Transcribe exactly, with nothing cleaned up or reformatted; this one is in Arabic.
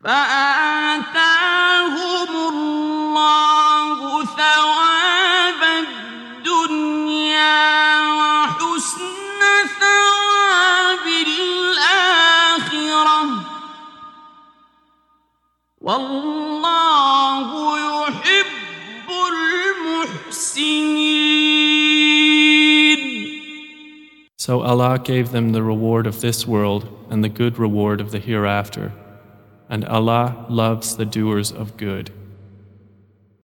فآتاهم الله ثواب الدنيا وحسن ثواب الآخرة والله يحب المحسنين. So Allah gave them the reward of this world and the good reward of the hereafter. And Allah loves the doers of good.